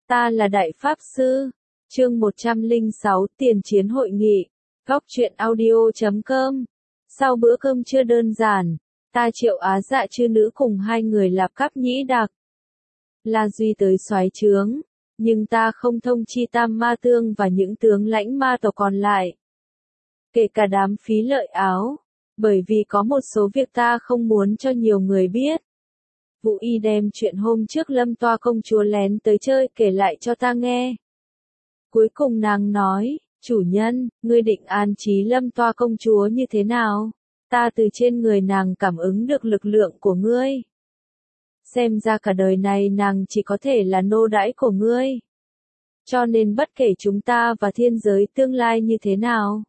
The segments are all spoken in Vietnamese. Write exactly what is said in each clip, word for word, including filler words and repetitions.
Ta là Đại Pháp Sư. Chương một trăm lẻ sáu Tiền chiến hội nghị. Góc truyện audio chấm com. Sau bữa cơm trưa đơn giản, ta Triệu Á Dạ chư nữ cùng hai người lạp cắp nhĩ đặc. La Duy tới soái trướng, nhưng ta không thông chi Tam Ma Tương và những tướng lãnh ma tộc còn lại. Kể cả đám phí lợi áo, bởi vì có một số việc ta không muốn cho nhiều người biết. Vũ Y đem chuyện hôm trước Lâm Toa công chúa lén tới chơi kể lại cho ta nghe. Cuối cùng nàng nói, chủ nhân, ngươi định an trí Lâm Toa công chúa như thế nào? Ta từ trên người nàng cảm ứng được lực lượng của ngươi. Xem ra cả đời này nàng chỉ có thể là nô đãi của ngươi. Cho nên bất kể chúng ta và thiên giới tương lai như thế nào,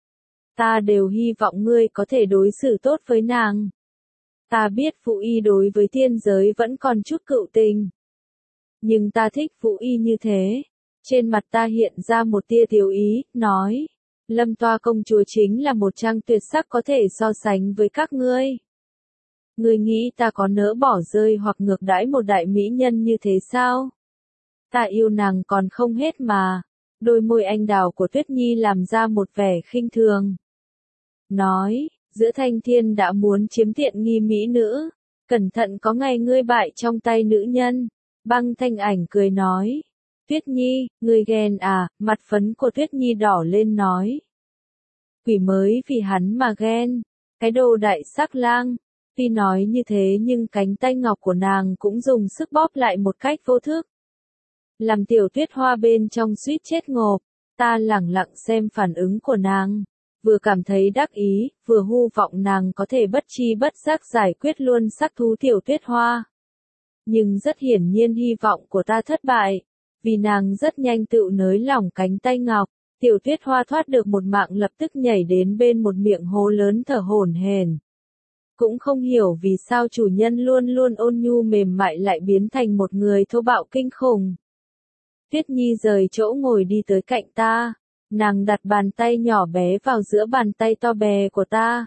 ta đều hy vọng ngươi có thể đối xử tốt với nàng. Ta biết Vũ Y đối với thiên giới vẫn còn chút cựu tình. Nhưng ta thích Vũ Y như thế. Trên mặt ta hiện ra một tia tiểu ý, nói. Lâm Toa công chúa chính là một trang tuyệt sắc có thể so sánh với các ngươi. Ngươi nghĩ ta có nỡ bỏ rơi hoặc ngược đãi một đại mỹ nhân như thế sao? Ta yêu nàng còn không hết mà. Đôi môi anh đào của Tuyết Nhi làm ra một vẻ khinh thường. Nói, giữa thanh thiên đã muốn chiếm tiện nghi mỹ nữ. Cẩn thận có ngày ngươi bại trong tay nữ nhân. Băng Thanh Ảnh cười nói. Tuyết Nhi, ngươi ghen à, mặt phấn của Tuyết Nhi đỏ lên nói. Quỷ mới vì hắn mà ghen, cái đồ đại sắc lang. Tuy nói như thế nhưng cánh tay ngọc của nàng cũng dùng sức bóp lại một cách vô thức. Làm Tiểu Tuyết Hoa bên trong suýt chết ngộp, ta lẳng lặng xem phản ứng của nàng. Vừa cảm thấy đắc ý, vừa hu vọng nàng có thể bất chi bất giác giải quyết luôn sắc thú Tiểu Tuyết Hoa. Nhưng rất hiển nhiên hy vọng của ta thất bại. Vì nàng rất nhanh tự nới lỏng cánh tay ngọc, Tiểu Tuyết Hoa thoát được một mạng lập tức nhảy đến bên một miệng hố lớn thở hổn hển. Cũng không hiểu vì sao chủ nhân luôn luôn ôn nhu mềm mại lại biến thành một người thô bạo kinh khủng. Tuyết Nhi rời chỗ ngồi đi tới cạnh ta, nàng đặt bàn tay nhỏ bé vào giữa bàn tay to bè của ta.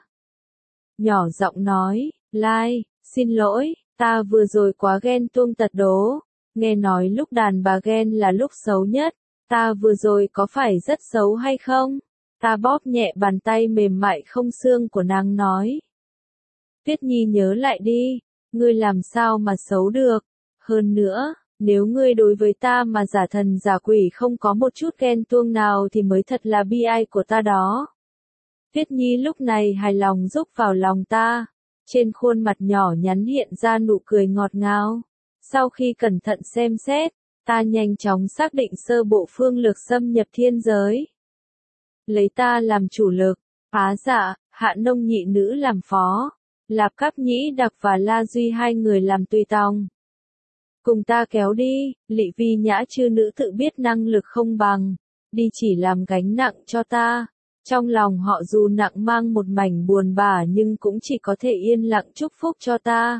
Nhỏ giọng nói, Lai, xin lỗi, ta vừa rồi quá ghen tuông tật đố. Nghe nói lúc đàn bà ghen là lúc xấu nhất, ta vừa rồi có phải rất xấu hay không? Ta bóp nhẹ bàn tay mềm mại không xương của nàng nói. Tuyết Nhi nhớ lại đi, ngươi làm sao mà xấu được? Hơn nữa, nếu ngươi đối với ta mà giả thần giả quỷ không có một chút ghen tuông nào thì mới thật là bi ai của ta đó. Tuyết Nhi lúc này hài lòng rúc vào lòng ta, trên khuôn mặt nhỏ nhắn hiện ra nụ cười ngọt ngào. Sau khi cẩn thận xem xét, ta nhanh chóng xác định sơ bộ phương lược xâm nhập thiên giới. Lấy ta làm chủ lực, Á Dạ, Hạ Nông nhị nữ làm phó, Lạp Cáp Nhĩ Đặc và La Duy hai người làm tùy tòng. Cùng ta kéo đi, Lị Vi Nhã chư nữ tự biết năng lực không bằng, đi chỉ làm gánh nặng cho ta. Trong lòng họ dù nặng mang một mảnh buồn bã nhưng cũng chỉ có thể yên lặng chúc phúc cho ta.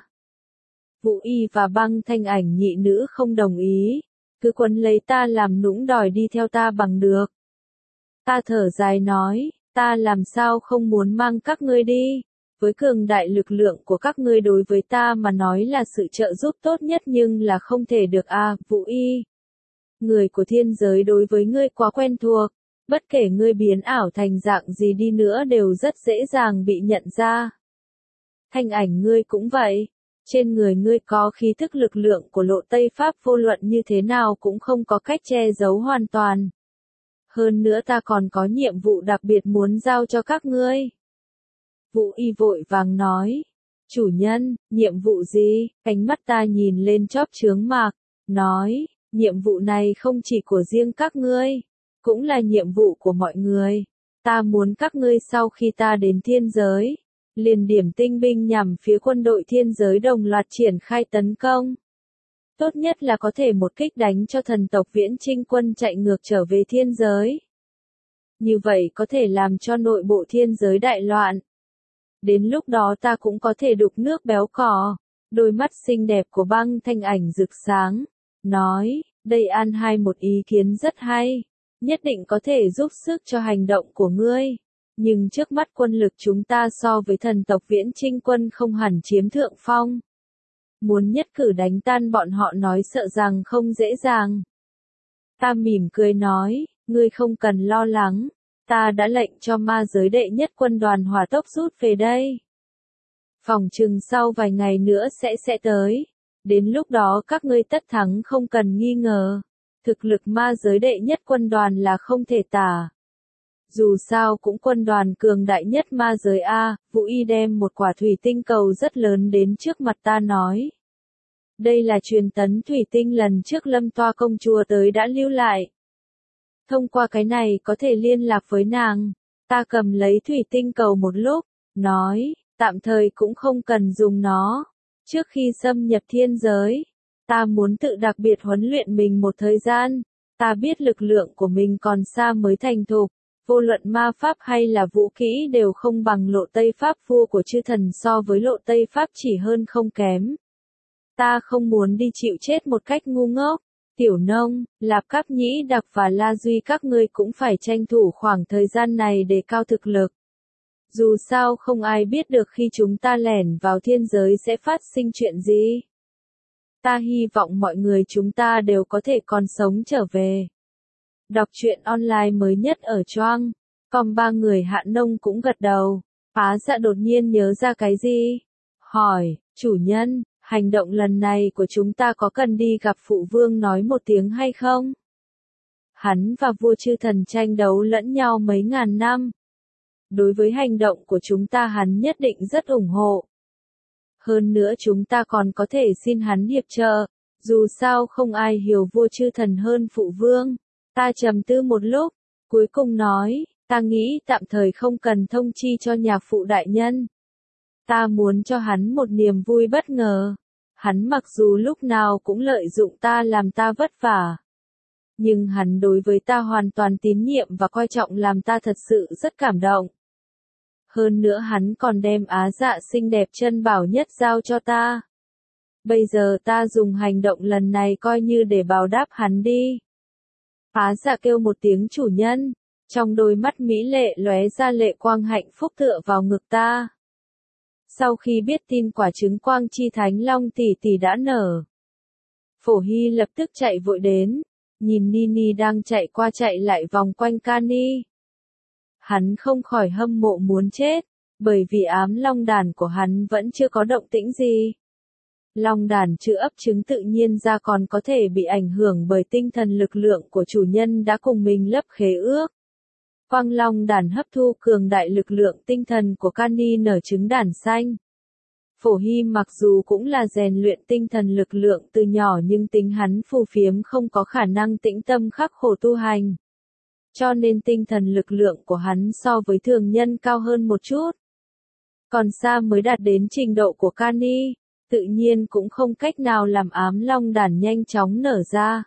Vũ Y và Băng Thanh Ảnh nhị nữ không đồng ý, cứ quấn lấy ta làm nũng đòi đi theo ta bằng được. Ta thở dài nói, ta làm sao không muốn mang các ngươi đi, với cường đại lực lượng của các ngươi đối với ta mà nói là sự trợ giúp tốt nhất nhưng là không thể được à, Vũ Y. Người của thiên giới đối với ngươi quá quen thuộc, bất kể ngươi biến ảo thành dạng gì đi nữa đều rất dễ dàng bị nhận ra. Thanh Ảnh ngươi cũng vậy. Trên người ngươi có khí thức lực lượng của Lộ Tây Pháp vô luận như thế nào cũng không có cách che giấu hoàn toàn. Hơn nữa ta còn có nhiệm vụ đặc biệt muốn giao cho các ngươi. Vũ Y vội vàng nói. Chủ nhân, nhiệm vụ gì? Ánh mắt ta nhìn lên chóp chướng mạc, nói, nhiệm vụ này không chỉ của riêng các ngươi, cũng là nhiệm vụ của mọi người. Ta muốn các ngươi sau khi ta đến thiên giới, liền điểm tinh binh nhằm phía quân đội thiên giới đồng loạt triển khai tấn công. Tốt nhất là có thể một kích đánh cho thần tộc Viễn Chinh quân chạy ngược trở về thiên giới. Như vậy có thể làm cho nội bộ thiên giới đại loạn. Đến lúc đó ta cũng có thể đục nước béo cò. Đôi mắt xinh đẹp của Băng Thanh Ảnh rực sáng, nói, đây an hai một ý kiến rất hay, nhất định có thể giúp sức cho hành động của ngươi. Nhưng trước mắt quân lực chúng ta so với thần tộc Viễn Chinh quân không hẳn chiếm thượng phong. Muốn nhất cử đánh tan bọn họ nói sợ rằng không dễ dàng. Ta mỉm cười nói, ngươi không cần lo lắng, ta đã lệnh cho ma giới đệ nhất quân đoàn hỏa tốc rút về đây. Phỏng chừng sau vài ngày nữa sẽ sẽ tới, đến lúc đó các ngươi tất thắng không cần nghi ngờ. Thực lực ma giới đệ nhất quân đoàn là không thể tả. Dù sao cũng quân đoàn cường đại nhất ma giới A, Vũ Y đem một quả thủy tinh cầu rất lớn đến trước mặt ta nói. Đây là truyền tấn thủy tinh lần trước Lâm Toa công chúa tới đã lưu lại. Thông qua cái này có thể liên lạc với nàng. Ta cầm lấy thủy tinh cầu một lúc, nói, tạm thời cũng không cần dùng nó. Trước khi xâm nhập thiên giới, ta muốn tự đặc biệt huấn luyện mình một thời gian. Ta biết lực lượng của mình còn xa mới thành thục. Vô luận ma pháp hay là vũ kỹ đều không bằng lộ Tây Pháp vua của chư thần, so với lộ Tây Pháp chỉ hơn không kém. Ta không muốn đi chịu chết một cách ngu ngốc. Tiểu Nông, Lạp Cáp Nhĩ Đặc và La Duy các ngươi cũng phải tranh thủ khoảng thời gian này để cao thực lực. Dù sao không ai biết được khi chúng ta lẻn vào thiên giới sẽ phát sinh chuyện gì. Ta hy vọng mọi người chúng ta đều có thể còn sống trở về. Đọc truyện online mới nhất ở Choang. Com ba người Hạ Nông cũng gật đầu. Á Dạ đột nhiên nhớ ra cái gì? Hỏi, chủ nhân, hành động lần này của chúng ta có cần đi gặp phụ vương nói một tiếng hay không? Hắn và vua chư thần tranh đấu lẫn nhau mấy ngàn năm. Đối với hành động của chúng ta hắn nhất định rất ủng hộ. Hơn nữa chúng ta còn có thể xin hắn hiệp trợ. Dù sao không ai hiểu vua chư thần hơn phụ vương. Ta trầm tư một lúc, cuối cùng nói, ta nghĩ tạm thời không cần thông chi cho nhạc phụ đại nhân. Ta muốn cho hắn một niềm vui bất ngờ. Hắn mặc dù lúc nào cũng lợi dụng ta làm ta vất vả. Nhưng hắn đối với ta hoàn toàn tín nhiệm và coi trọng làm ta thật sự rất cảm động. Hơn nữa hắn còn đem Á Dạ xinh đẹp chân bảo nhất giao cho ta. Bây giờ ta dùng hành động lần này coi như để báo đáp hắn đi. Á Dạ kêu một tiếng chủ nhân, trong đôi mắt mỹ lệ lóe ra lệ quang hạnh phúc tựa vào ngực ta. Sau khi biết tin quả trứng quang chi thánh long tỷ tỷ đã nở, Phổ Hy lập tức chạy vội đến, nhìn Nini đang chạy qua chạy lại vòng quanh Cani. Hắn không khỏi hâm mộ muốn chết, bởi vì ám long đàn của hắn vẫn chưa có động tĩnh gì. Long đàn chưa ấp trứng tự nhiên ra còn có thể bị ảnh hưởng bởi tinh thần lực lượng của chủ nhân đã cùng mình lấp khế ước. Quang long đàn hấp thu cường đại lực lượng tinh thần của Cani nở trứng đàn xanh. Phổ Hy mặc dù cũng là rèn luyện tinh thần lực lượng từ nhỏ nhưng tính hắn phù phiếm không có khả năng tĩnh tâm khắc khổ tu hành. Cho nên tinh thần lực lượng của hắn so với thường nhân cao hơn một chút. Còn xa mới đạt đến trình độ của Cani, tự nhiên cũng không cách nào làm ám long đàn nhanh chóng nở ra.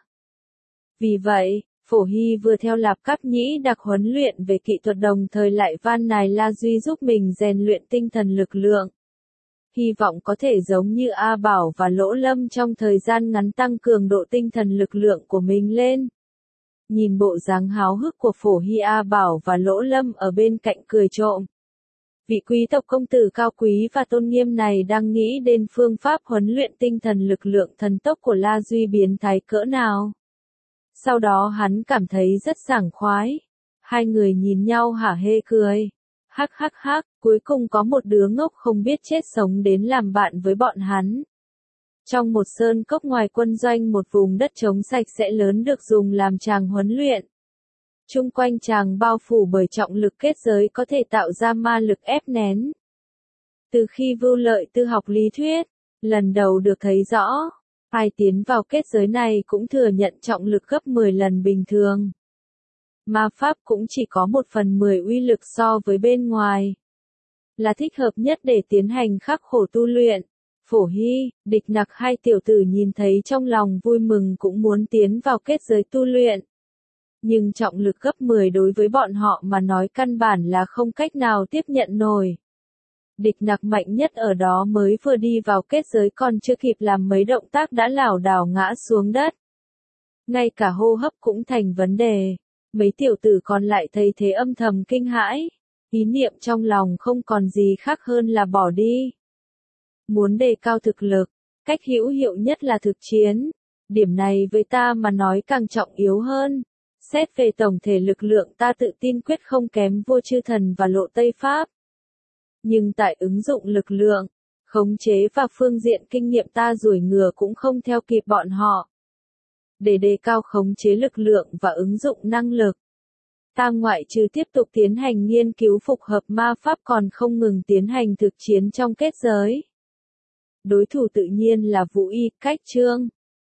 Vì vậy, Phổ Hy vừa theo Lạp Cáp Nhĩ Đặc huấn luyện về kỹ thuật đồng thời lại van nài La Duy giúp mình rèn luyện tinh thần lực lượng. Hy vọng có thể giống như A Bảo và Lỗ Lâm trong thời gian ngắn tăng cường độ tinh thần lực lượng của mình lên. Nhìn bộ dáng háo hức của Phổ Hy, A Bảo và Lỗ Lâm ở bên cạnh cười trộm. Vị quý tộc công tử cao quý và tôn nghiêm này đang nghĩ đến phương pháp huấn luyện tinh thần lực lượng thần tốc của La Duy biến thái cỡ nào. Sau đó hắn cảm thấy rất sảng khoái. Hai người nhìn nhau hả hê cười. Hắc hắc hắc, cuối cùng có một đứa ngốc không biết chết sống đến làm bạn với bọn hắn. Trong một sơn cốc ngoài quân doanh, một vùng đất trống sạch sẽ lớn được dùng làm tràng huấn luyện. Chung quanh tràng bao phủ bởi trọng lực kết giới có thể tạo ra ma lực ép nén. Từ khi Vưu Lợi Tư học lý thuyết, lần đầu được thấy rõ, ai tiến vào kết giới này cũng thừa nhận trọng lực gấp mười lần bình thường. Ma pháp cũng chỉ có một phần mười uy lực so với bên ngoài. Là thích hợp nhất để tiến hành khắc khổ tu luyện. Phổ Hy, Địch Nặc hai tiểu tử nhìn thấy trong lòng vui mừng cũng muốn tiến vào kết giới tu luyện. Nhưng trọng lực gấp mười đối với bọn họ mà nói căn bản là không cách nào tiếp nhận nổi. Địch Nặc mạnh nhất ở đó mới vừa đi vào kết giới còn chưa kịp làm mấy động tác đã lảo đảo ngã xuống đất. Ngay cả hô hấp cũng thành vấn đề. Mấy tiểu tử còn lại thấy thế âm thầm kinh hãi. Ý niệm trong lòng không còn gì khác hơn là bỏ đi. Muốn đề cao thực lực, cách hữu hiệu nhất là thực chiến. Điểm này với ta mà nói càng trọng yếu hơn. Xét về tổng thể lực lượng ta tự tin quyết không kém vua chư thần và lộ Tây Pháp. Nhưng tại ứng dụng lực lượng, khống chế và phương diện kinh nghiệm ta rủi ngừa cũng không theo kịp bọn họ. Để đề cao khống chế lực lượng và ứng dụng năng lực, ta ngoại trừ tiếp tục tiến hành nghiên cứu phục hợp ma pháp còn không ngừng tiến hành thực chiến trong kết giới. Đối thủ tự nhiên là Vũ Y, Cách Trương.